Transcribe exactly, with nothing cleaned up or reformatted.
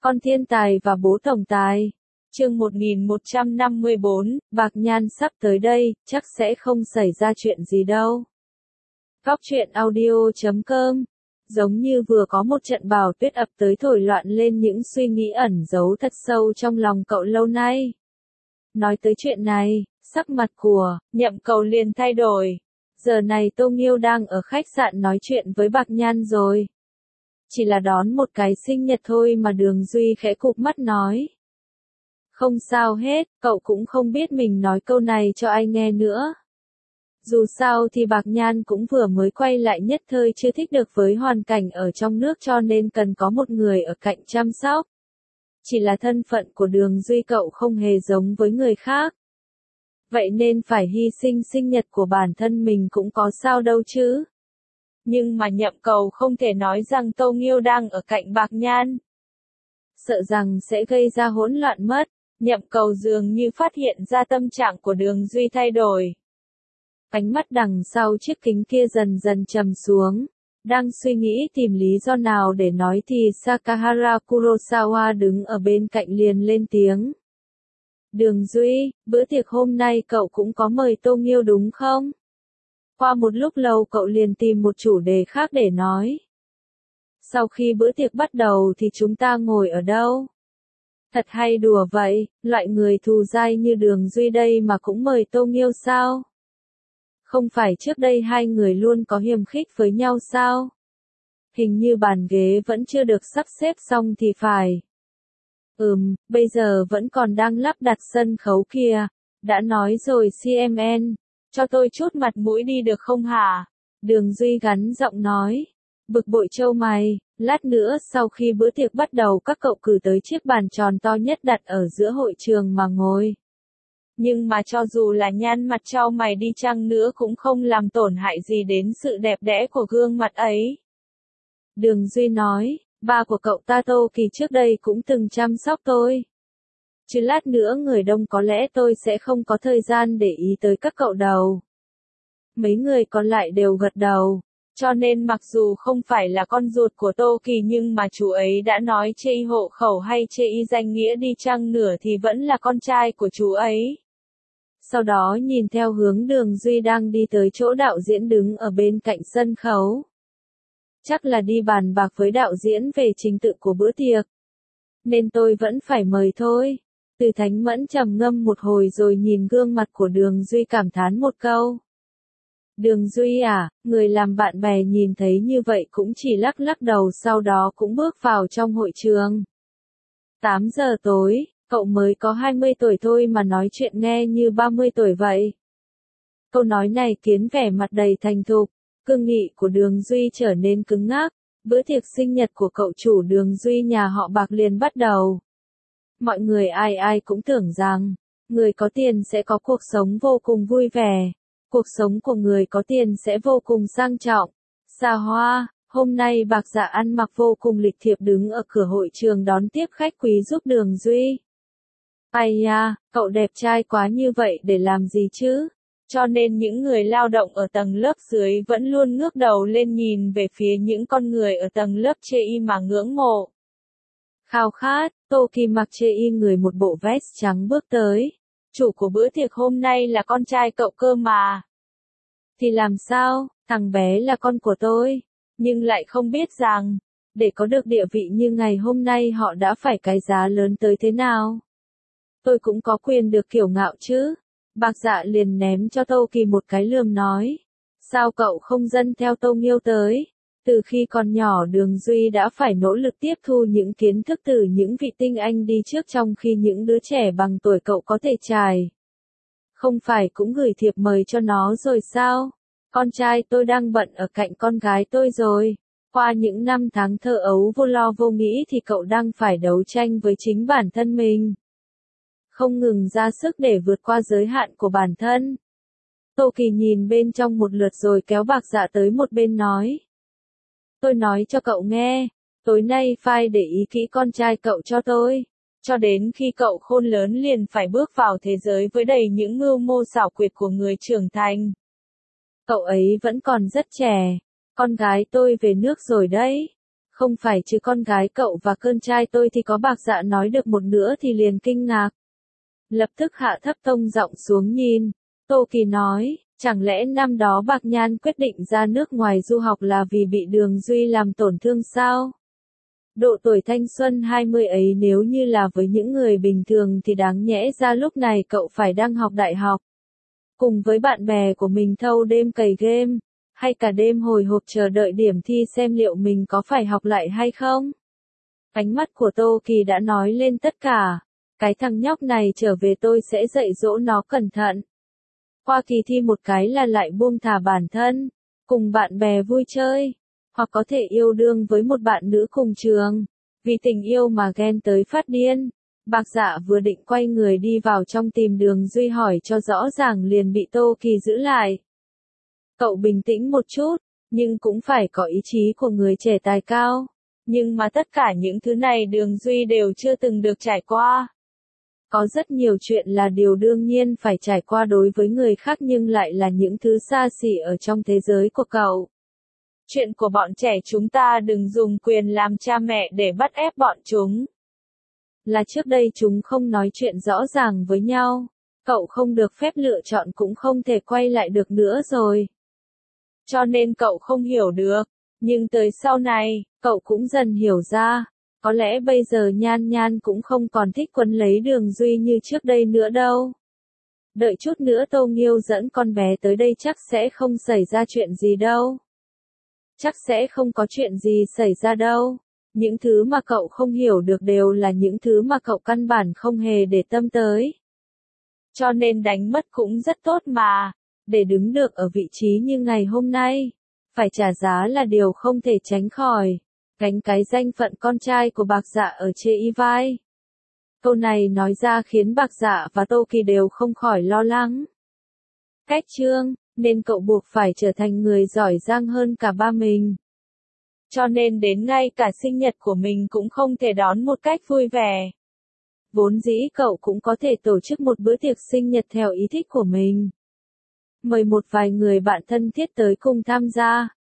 Con thiên tài và bố tổng tài. Chương một nghìn một trăm năm mươi bốn, Bạc Nhan sắp tới đây, chắc sẽ không xảy ra chuyện gì đâu. Góc truyện audio chấm com. Giống như vừa có một trận bão tuyết ập tới thổi loạn lên những suy nghĩ ẩn giấu thật sâu trong lòng cậu lâu nay. Nói tới chuyện này, sắc mặt của Nhậm Cầu liền thay đổi. Giờ này Tô Nghiêu đang ở khách sạn nói chuyện với Bạc Nhan rồi. Chỉ là đón một cái sinh nhật thôi mà Đường Duy khẽ cụp mắt nói. Không sao hết, cậu cũng không biết mình nói câu này cho ai nghe nữa. Dù sao thì Bạc Nhan cũng vừa mới quay lại nhất thời chưa thích được với hoàn cảnh ở trong nước cho nên cần có một người ở cạnh chăm sóc. Chỉ là thân phận của Đường Duy cậu không hề giống với người khác. Vậy nên phải hy sinh sinh nhật của bản thân mình cũng có sao đâu chứ. Nhưng mà Nhậm Cầu không thể nói rằng Tô Nghiêu đang ở cạnh Bạc Nhan. Sợ rằng sẽ gây ra hỗn loạn mất, Nhậm Cầu dường như phát hiện ra tâm trạng của Đường Duy thay đổi. Ánh mắt đằng sau chiếc kính kia dần dần trầm xuống. Đang suy nghĩ tìm lý do nào để nói thì Sakahara Kurosawa đứng ở bên cạnh liền lên tiếng. Đường Duy, bữa tiệc hôm nay cậu cũng có mời Tô Nghiêu đúng không? Qua một lúc lâu cậu liền tìm một chủ đề khác để nói. Sau khi bữa tiệc bắt đầu thì chúng ta ngồi ở đâu? Thật hay đùa vậy, loại người thù dai như Đường Duy đây mà cũng mời Tô Nghiêu sao? Không phải trước đây hai người luôn có hiềm khích với nhau sao? Hình như bàn ghế vẫn chưa được sắp xếp xong thì phải. Ừm, bây giờ vẫn còn đang lắp đặt sân khấu kìa. Đã nói rồi xê em en, cho tôi chút mặt mũi đi được không hả? Đường Duy gắn giọng nói. Bực bội trâu mày, lát nữa sau khi bữa tiệc bắt đầu các cậu cử tới chiếc bàn tròn to nhất đặt ở giữa hội trường mà ngồi. Nhưng mà cho dù là nhăn mặt trao mày đi chăng nữa cũng không làm tổn hại gì đến sự đẹp đẽ của gương mặt ấy. Đường Duy nói, ba của cậu ta Tô Kỳ trước đây cũng từng chăm sóc tôi. Chứ lát nữa người đông có lẽ tôi sẽ không có thời gian để ý tới các cậu đâu. Mấy người còn lại đều gật đầu. Cho nên mặc dù không phải là con ruột của Tô Kỳ nhưng mà chú ấy đã nói chê y hộ khẩu hay chê y danh nghĩa đi chăng nửa thì vẫn là con trai của chú ấy. Sau đó nhìn theo hướng Đường Duy đang đi tới chỗ đạo diễn đứng ở bên cạnh sân khấu. Chắc là đi bàn bạc với đạo diễn về trình tự của bữa tiệc. Nên tôi vẫn phải mời thôi. Từ Thánh Mẫn trầm ngâm một hồi rồi nhìn gương mặt của Đường Duy cảm thán một câu. Đường Duy à, người làm bạn bè nhìn thấy như vậy cũng chỉ lắc lắc đầu sau đó cũng bước vào trong hội trường. tám giờ tối, cậu mới có hai mươi tuổi thôi mà nói chuyện nghe như ba mươi tuổi vậy. Câu nói này khiến vẻ mặt đầy thành thục, cương nghị của Đường Duy trở nên cứng ngắc. Bữa tiệc sinh nhật của cậu chủ Đường Duy nhà họ Bạc liền bắt đầu. Mọi người ai ai cũng tưởng rằng, người có tiền sẽ có cuộc sống vô cùng vui vẻ. Cuộc sống của người có tiền sẽ vô cùng sang trọng, xa hoa. Hôm nay Bạc Dạ ăn mặc vô cùng lịch thiệp đứng ở cửa hội trường đón tiếp khách quý giúp Đường Duy. Ai da, cậu đẹp trai quá như vậy để làm gì chứ? Cho nên những người lao động ở tầng lớp dưới vẫn luôn ngước đầu lên nhìn về phía những con người ở tầng lớp chê y mà ngưỡng mộ. Khao khát, Tô Kỳ mặc chê y người một bộ vest trắng bước tới. Chủ của bữa tiệc hôm nay là con trai cậu cơ mà. Thì làm sao, thằng bé là con của tôi. Nhưng lại không biết rằng, để có được địa vị như ngày hôm nay họ đã phải cái giá lớn tới thế nào. Tôi cũng có quyền được kiêu ngạo chứ. Bạc Dạ liền ném cho Tô Kỳ một cái lườm nói. Sao cậu không dâng theo Tô Nghiêu tới? Từ khi còn nhỏ Đường Duy đã phải nỗ lực tiếp thu những kiến thức từ những vị tinh anh đi trước trong khi những đứa trẻ bằng tuổi cậu có thể trải. Không phải cũng gửi thiệp mời cho nó rồi sao? Con trai tôi đang bận ở cạnh con gái tôi rồi. Qua những năm tháng thơ ấu vô lo vô nghĩ thì cậu đang phải đấu tranh với chính bản thân mình. Không ngừng ra sức để vượt qua giới hạn của bản thân. Tô Kỳ nhìn bên trong một lượt rồi kéo Bạc Dạ tới một bên nói. Tôi nói cho cậu nghe, tối nay phải để ý kỹ con trai cậu cho tôi. Cho đến khi cậu khôn lớn liền phải bước vào thế giới với đầy những mưu mô xảo quyệt của người trưởng thành. Cậu ấy vẫn còn rất trẻ. Con gái tôi về nước rồi đấy. Không phải chứ con gái cậu và con trai tôi thì có. Bạc Dạ nói được một nửa thì liền kinh ngạc. Lập tức hạ thấp tông giọng xuống nhìn. Tô Kỳ nói, chẳng lẽ năm đó Bạc Nhan quyết định ra nước ngoài du học là vì bị Đường Duy làm tổn thương sao? Độ tuổi thanh xuân hai mươi ấy nếu như là với những người bình thường thì đáng nhẽ ra lúc này cậu phải đang học đại học. Cùng với bạn bè của mình thâu đêm cày game, hay cả đêm hồi hộp chờ đợi điểm thi xem liệu mình có phải học lại hay không. Ánh mắt của Tô Kỳ đã nói lên tất cả. Cái thằng nhóc này trở về tôi sẽ dạy dỗ nó cẩn thận. Qua kỳ thi một cái là lại buông thả bản thân, cùng bạn bè vui chơi, hoặc có thể yêu đương với một bạn nữ cùng trường. Vì tình yêu mà ghen tới phát điên. Bạc Dạ vừa định quay người đi vào trong tìm Đường Duy hỏi cho rõ ràng liền bị Tô Kỳ giữ lại. Cậu bình tĩnh một chút, nhưng cũng phải có ý chí của người trẻ tài cao. Nhưng mà tất cả những thứ này Đường Duy đều chưa từng được trải qua. Có rất nhiều chuyện là điều đương nhiên phải trải qua đối với người khác nhưng lại là những thứ xa xỉ ở trong thế giới của cậu. Chuyện của bọn trẻ chúng ta đừng dùng quyền làm cha mẹ để bắt ép bọn chúng. Là trước đây chúng không nói chuyện rõ ràng với nhau. Cậu không được phép lựa chọn cũng không thể quay lại được nữa rồi. Cho nên cậu không hiểu được. Nhưng tới sau này, cậu cũng dần hiểu ra. Có lẽ bây giờ Nhan Nhan cũng không còn thích quấn lấy Đường Duy như trước đây nữa đâu. Đợi chút nữa Tô Nghiêu dẫn con bé tới đây chắc sẽ không xảy ra chuyện gì đâu. Chắc sẽ không có chuyện gì xảy ra đâu. Những thứ mà cậu không hiểu được đều là những thứ mà cậu căn bản không hề để tâm tới. Cho nên đánh mất cũng rất tốt mà. Để đứng được ở vị trí như ngày hôm nay, phải trả giá là điều không thể tránh khỏi. Gánh cái danh phận con trai của Bạc Dạ ở trên y vai. Câu này nói ra khiến Bạc Dạ và Tô Kỳ đều không khỏi lo lắng. Cách chương, nên cậu buộc phải trở thành người giỏi giang hơn cả ba mình. Cho nên đến ngay cả sinh nhật của mình cũng không thể đón một cách vui vẻ. Vốn dĩ cậu cũng có thể tổ chức một bữa tiệc sinh nhật theo ý thích của mình. Mời một vài người bạn thân thiết tới cùng tham gia.